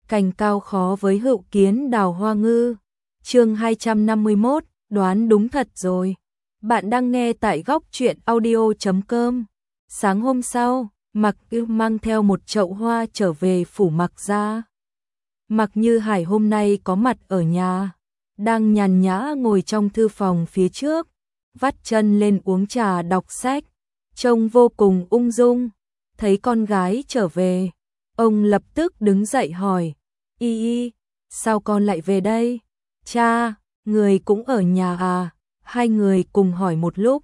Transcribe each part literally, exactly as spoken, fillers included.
cành cao khó với hữu kiến đào hoa ngư. Chương hai trăm năm mươi mốt, đoán đúng thật rồi. Bạn đang nghe tại góc truyện audio chấm com. Sáng hôm sau, Mạc Ưu mang theo một chậu hoa trở về phủ Mạc gia. Mạc Như Hải hôm nay có mặt ở nhà, đang nhàn nhã ngồi trong thư phòng phía trước, vắt chân lên uống trà đọc sách, trông vô cùng ung dung. Thấy con gái trở về, ông lập tức đứng dậy hỏi, Y Y, sao con lại về đây? Cha, người cũng ở nhà à? Hai người cùng hỏi một lúc,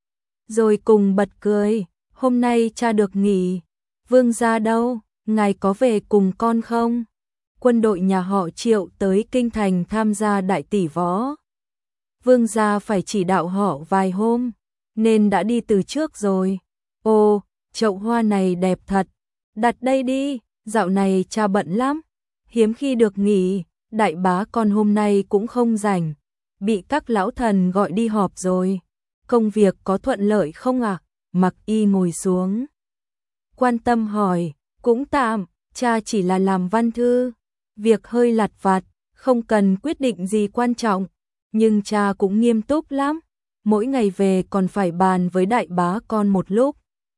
rồi cùng bật cười. Hôm nay cha được nghỉ. Vương gia đâu? Ngài có về cùng con không? Quân đội nhà họ Triệu tới kinh thành tham gia đại tỷ võ. Vương gia phải chỉ đạo họ vài hôm, nên đã đi từ trước rồi. Ồ, chậu hoa này đẹp thật. Đặt đây đi, dạo này cha bận lắm, hiếm khi được nghỉ. Đại bá con hôm nay cũng không rảnh, bị các lão thần gọi đi họp rồi. Công việc có thuận lợi không ạ? À? Mạc Y ngồi xuống, quan tâm hỏi. Cũng tạm, cha chỉ là làm văn thư, việc hơi lặt vặt, không cần quyết định gì quan trọng. Nhưng cha cũng nghiêm túc lắm, mỗi ngày về còn phải bàn với đại bá con một lúc.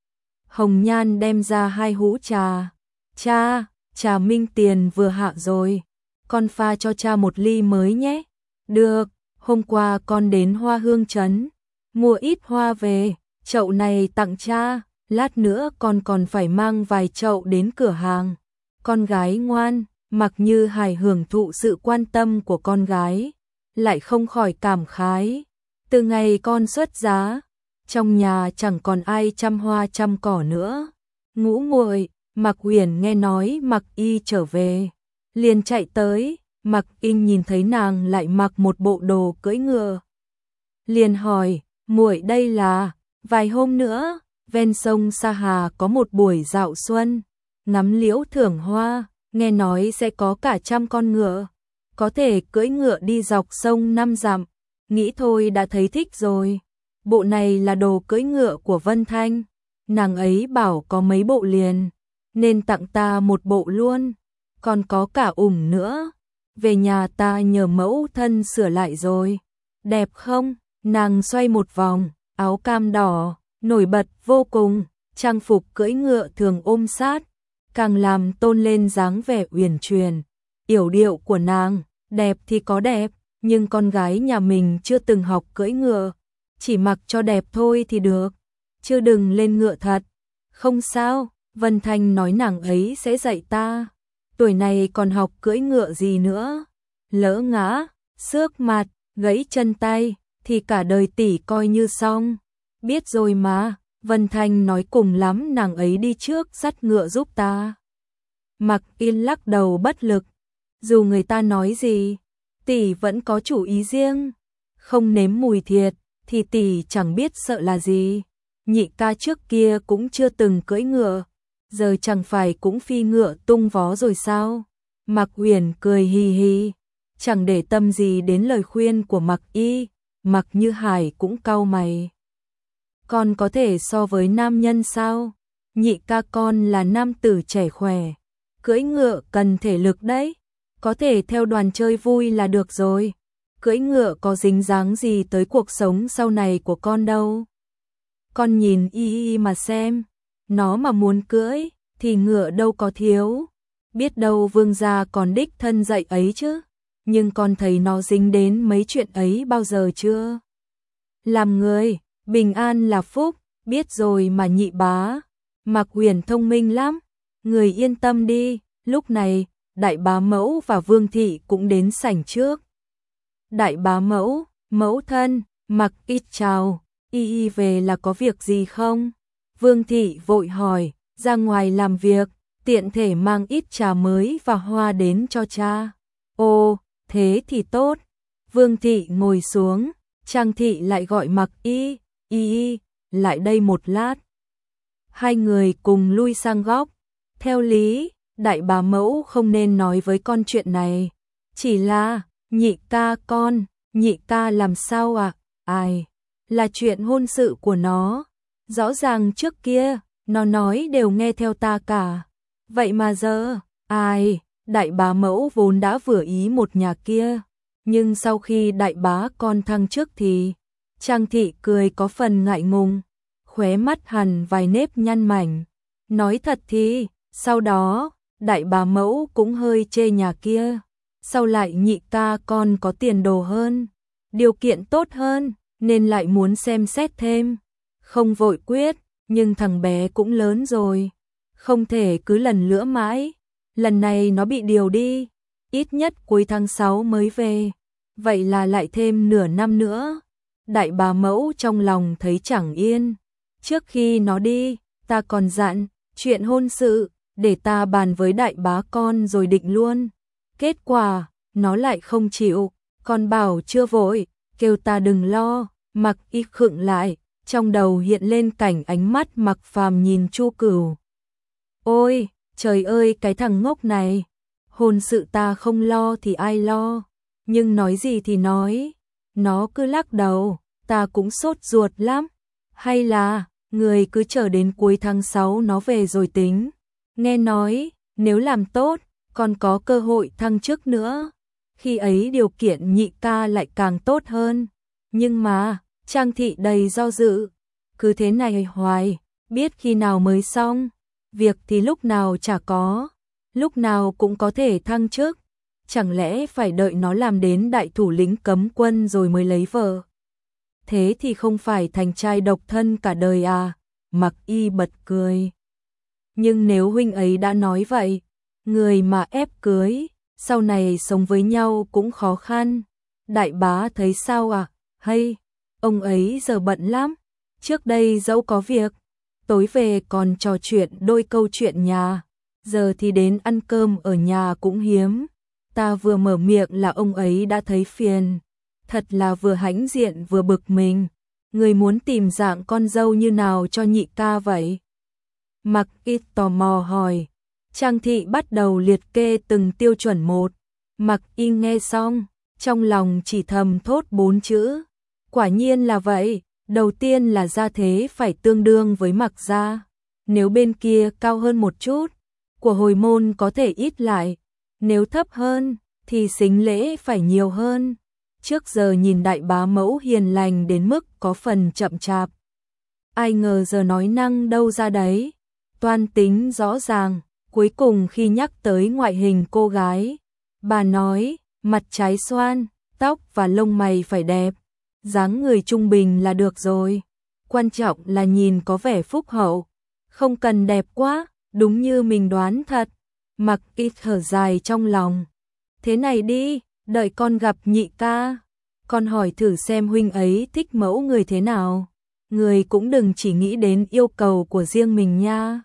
Hồng Nhan đem ra hai hũ trà. Cha, trà Minh Tiền vừa hạ rồi, con pha cho cha một ly mới nhé. Được, hôm qua con đến Hoa Hương Trấn, mua ít hoa về, chậu này tặng cha, lát nữa con còn phải mang vài chậu đến cửa hàng. Con gái ngoan. Mạc Như Hải hưởng thụ sự quan tâm của con gái, lại không khỏi cảm khái. Từ ngày con xuất giá, trong nhà chẳng còn ai chăm hoa chăm cỏ nữa. Ngũ muội, Mạc Huyền nghe nói Mạc Y trở về, liền chạy tới. Mạc Y nhìn thấy nàng lại mặc một bộ đồ cưỡi ngựa, liền hỏi, muội đây là? Vài hôm nữa, ven sông Sa Hà có một buổi dạo xuân, ngắm liễu thưởng hoa, nghe nói sẽ có cả trăm con ngựa, có thể cưỡi ngựa đi dọc sông năm dặm. Nghĩ thôi đã thấy thích rồi. Bộ này là đồ cưỡi ngựa của Vân Thanh, nàng ấy bảo có mấy bộ liền, nên tặng ta một bộ luôn. Còn có cả ủng nữa, về nhà ta nhờ mẫu thân sửa lại rồi. Đẹp không? Nàng xoay một vòng, áo cam đỏ, nổi bật vô cùng, trang phục cưỡi ngựa thường ôm sát, càng làm tôn lên dáng vẻ uyển chuyển, yểu điệu của nàng. Đẹp thì có đẹp, nhưng con gái nhà mình chưa từng học cưỡi ngựa, chỉ mặc cho đẹp thôi thì được, chứ đừng lên ngựa thật. Không sao, Vân Thanh nói nàng ấy sẽ dạy ta, tuổi này còn học cưỡi ngựa gì nữa. Lỡ ngã, xước mặt, gãy chân tay, thì cả đời tỷ coi như xong. Biết rồi mà, Vân Thanh nói cùng lắm nàng ấy đi trước dắt ngựa giúp ta. Mạc Yên lắc đầu bất lực, dù người ta nói gì, tỷ vẫn có chủ ý riêng, không nếm mùi thiệt thì tỷ chẳng biết sợ là gì. Nhị ca trước kia cũng chưa từng cưỡi ngựa, giờ chẳng phải cũng phi ngựa tung vó rồi sao? Mạc Huyền cười hì hì, chẳng để tâm gì đến lời khuyên của Mạc Y. Mạc Như Hải cũng cau mày. Con có thể so với nam nhân sao? Nhị ca con là nam tử trẻ khỏe, cưỡi ngựa cần thể lực đấy, có thể theo đoàn chơi vui là được rồi. Cưỡi ngựa có dính dáng gì tới cuộc sống sau này của con đâu. Con nhìn Y Y mà xem, nó mà muốn cưỡi thì ngựa đâu có thiếu. Biết đâu vương gia còn đích thân dạy ấy chứ, nhưng con thấy nó dính đến mấy chuyện ấy bao giờ chưa? Làm người bình an là phúc, biết rồi mà nhị bá. Mạc Huyền thông minh lắm, người yên tâm đi. Lúc này, đại bá mẫu và Vương thị cũng đến sảnh trước. Đại bá mẫu, mẫu thân, Mạc Y chào, Y Y về là có việc gì không? Vương thị vội hỏi, ra ngoài làm việc, tiện thể mang ít trà mới và hoa đến cho cha. Ồ, thế thì tốt. Vương thị ngồi xuống, Trang thị lại gọi Mạc Y, Y Y, lại đây một lát. Hai người cùng lui sang góc. Theo lý, đại bá mẫu không nên nói với con chuyện này, chỉ là, nhị ca con, nhị ca làm sao ạ? À? Ai? Là chuyện hôn sự của nó. Rõ ràng trước kia, nó nói đều nghe theo ta cả. Vậy mà giờ, ai? đại bá mẫu vốn đã vừa ý một nhà kia, nhưng sau khi đại bá con thăng chức thì Trang Thị cười có phần ngại ngùng, khóe mắt hằn vài nếp nhăn mảnh. Nói thật thì, sau đó, đại bá mẫu cũng hơi chê nhà kia, sau lại nhị ca con có tiền đồ hơn, điều kiện tốt hơn, nên lại muốn xem xét thêm. Không vội quyết, nhưng thằng bé cũng lớn rồi, không thể cứ lần lữa mãi. Lần này nó bị điều đi, ít nhất cuối tháng sáu mới về, vậy là lại thêm nửa năm nữa. Đại bá mẫu trong lòng thấy chẳng yên. Trước khi nó đi, ta còn dặn, chuyện hôn sự, để ta bàn với đại bá con rồi định luôn. Kết quả, nó lại không chịu, còn bảo chưa vội, kêu ta đừng lo. Mặc Y khựng lại, trong đầu hiện lên cảnh ánh mắt Mặc Phàm nhìn Chu Cửu. Ôi, trời ơi cái thằng ngốc này, hôn sự ta không lo thì ai lo, nhưng nói gì thì nói, nó cứ lắc đầu, ta cũng sốt ruột lắm. Hay là, người cứ chờ đến cuối tháng sáu nó về rồi tính. Nghe nói, nếu làm tốt, còn có cơ hội thăng chức nữa. Khi ấy điều kiện nhị ca lại càng tốt hơn. Nhưng mà, Trang Thị đầy do dự. Cứ thế này hoài, biết khi nào mới xong. Việc thì lúc nào chả có, lúc nào cũng có thể thăng chức. Chẳng lẽ phải đợi nó làm đến đại thủ lĩnh cấm quân rồi mới lấy vợ? Thế thì không phải thành trai độc thân cả đời à? Mặc Y bật cười. Nhưng nếu huynh ấy đã nói vậy, người mà ép cưới, sau này sống với nhau cũng khó khăn. Đại bá thấy sao à? Hay, ông ấy giờ bận lắm. Trước đây dẫu có việc, tối về còn trò chuyện đôi câu chuyện nhà. Giờ thì đến ăn cơm ở nhà cũng hiếm. Ta vừa mở miệng là ông ấy đã thấy phiền. Thật là vừa hãnh diện vừa bực mình. Người muốn tìm dạng con dâu như nào cho nhị ca vậy? Mặc Y tò mò hỏi. Trang Thị bắt đầu liệt kê từng tiêu chuẩn một. Mặc Y nghe xong, trong lòng chỉ thầm thốt bốn chữ. Quả nhiên là vậy. Đầu tiên là gia thế phải tương đương với Mặc gia. Nếu bên kia cao hơn một chút, của hồi môn có thể ít lại. Nếu thấp hơn, thì sính lễ phải nhiều hơn. Trước giờ nhìn đại bá mẫu hiền lành đến mức có phần chậm chạp. Ai ngờ giờ nói năng đâu ra đấy. Toan tính rõ ràng, cuối cùng khi nhắc tới ngoại hình cô gái, bà nói, mặt trái xoan, tóc và lông mày phải đẹp, dáng người trung bình là được rồi. Quan trọng là nhìn có vẻ phúc hậu, không cần đẹp quá, đúng như mình đoán thật. Mặc Y thở dài trong lòng. Thế này đi, đợi con gặp nhị ca, con hỏi thử xem huynh ấy thích mẫu người thế nào. Người cũng đừng chỉ nghĩ đến yêu cầu của riêng mình nha.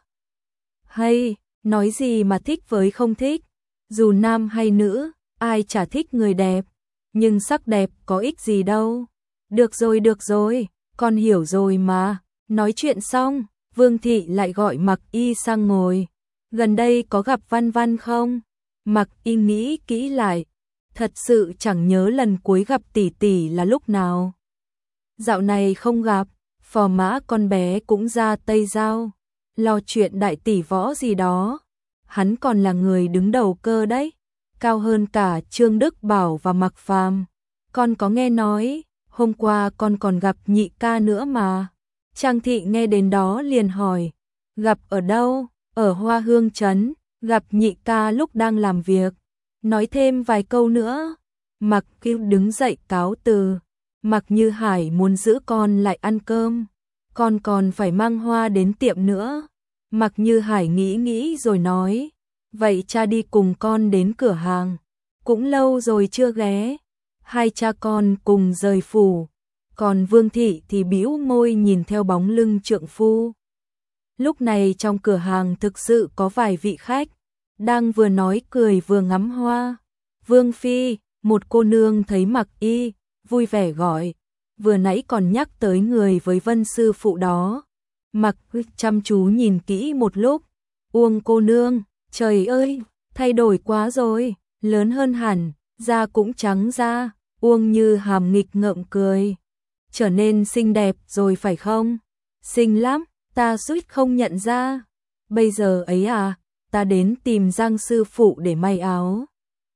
Hay, nói gì mà thích với không thích, dù nam hay nữ, ai chả thích người đẹp, nhưng sắc đẹp có ích gì đâu. Được rồi được rồi, con hiểu rồi mà. Nói chuyện xong, Vương Thị lại gọi Mặc Y sang ngồi. Gần đây có gặp Văn Văn không? Mặc Y nghĩ kỹ lại, thật sự chẳng nhớ lần cuối gặp tỷ tỷ là lúc nào. Dạo này không gặp, phò mã con bé cũng ra Tây Giao, lo chuyện đại tỷ võ gì đó. Hắn còn là người đứng đầu cơ đấy, cao hơn cả Trương Đức Bảo và Mặc Phàm. Con có nghe nói, hôm qua con còn gặp nhị ca nữa mà. Trang Thị nghe đến đó liền hỏi, gặp ở đâu? Ở Hoa Hương Trấn, gặp nhị ca lúc đang làm việc. Nói thêm vài câu nữa. Mặc Kiêu đứng dậy cáo từ. Mặc Như Hải muốn giữ con lại ăn cơm, con còn phải mang hoa đến tiệm nữa. Mặc Như Hải nghĩ nghĩ rồi nói, vậy cha đi cùng con đến cửa hàng, cũng lâu rồi chưa ghé. Hai cha con cùng rời phủ, còn Vương Thị thì bĩu môi nhìn theo bóng lưng trượng phu. Lúc này trong cửa hàng thực sự có vài vị khách, đang vừa nói cười vừa ngắm hoa. Vương Phi, một cô nương thấy Mặc Y, vui vẻ gọi, vừa nãy còn nhắc tới người với Vân sư phụ đó. Mặc chăm chú nhìn kỹ một lúc, Uông cô nương, trời ơi, thay đổi quá rồi, lớn hơn hẳn, da cũng trắng ra. Uông Như hàm nghịch ngợm cười, trở nên xinh đẹp rồi phải không? Xinh lắm, ta suýt không nhận ra. Bây giờ ấy à, ta đến tìm Giang sư phụ để may áo.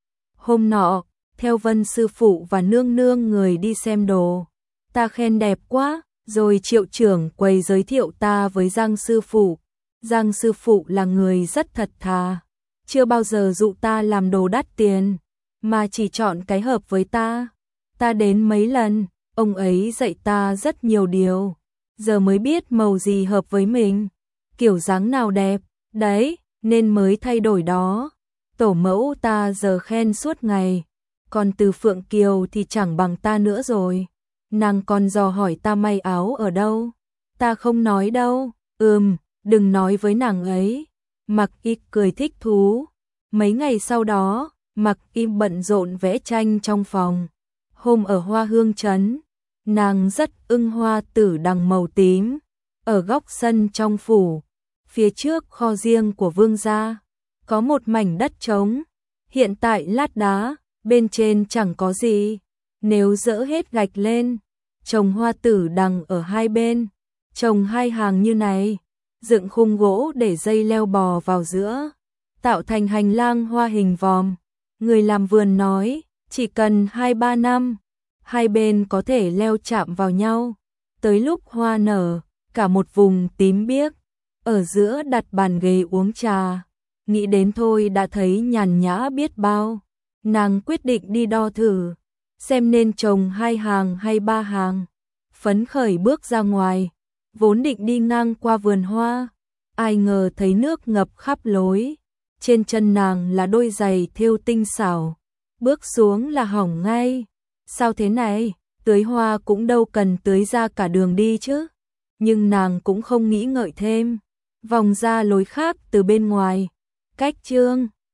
Hôm nọ, theo Vân sư phụ và nương nương người đi xem đồ, ta khen đẹp quá, rồi Triệu trưởng quầy giới thiệu ta với Giang sư phụ. Giang sư phụ là người rất thật thà, chưa bao giờ dụ ta làm đồ đắt tiền, mà chỉ chọn cái hợp với ta. Ta đến mấy lần, ông ấy dạy ta rất nhiều điều, giờ mới biết màu gì hợp với mình, kiểu dáng nào đẹp, đấy, nên mới thay đổi đó. Tổ mẫu ta giờ khen suốt ngày, còn từ Phượng Kiều thì chẳng bằng ta nữa rồi. Nàng còn dò hỏi ta may áo ở đâu, ta không nói đâu. Ừm, đừng nói với nàng ấy. Mặc Y cười thích thú. Mấy ngày sau đó, Mặc Y bận rộn vẽ tranh trong phòng. Hôm ở Hoa Hương Trấn, nàng rất ưng hoa tử đằng màu tím, ở góc sân trong phủ, phía trước kho riêng của vương gia, có một mảnh đất trống, hiện tại lát đá, bên trên chẳng có gì. Nếu dỡ hết gạch lên, trồng hoa tử đằng ở hai bên, trồng hai hàng như này, dựng khung gỗ để dây leo bò vào giữa, tạo thành hành lang hoa hình vòm. Người làm vườn nói, chỉ cần hai ba năm, hai bên có thể leo chạm vào nhau. Tới lúc hoa nở, cả một vùng tím biếc, ở giữa đặt bàn ghế uống trà. Nghĩ đến thôi đã thấy nhàn nhã biết bao. Nàng quyết định đi đo thử, xem nên trồng hai hàng hay ba hàng. Phấn khởi bước ra ngoài, vốn định đi ngang qua vườn hoa, ai ngờ thấy nước ngập khắp lối. Trên chân nàng là đôi giày thêu tinh xảo, bước xuống là hỏng ngay. Sao thế này, tưới hoa cũng đâu cần tưới ra cả đường đi chứ. Nhưng nàng cũng không nghĩ ngợi thêm, vòng ra lối khác từ bên ngoài, cách Trương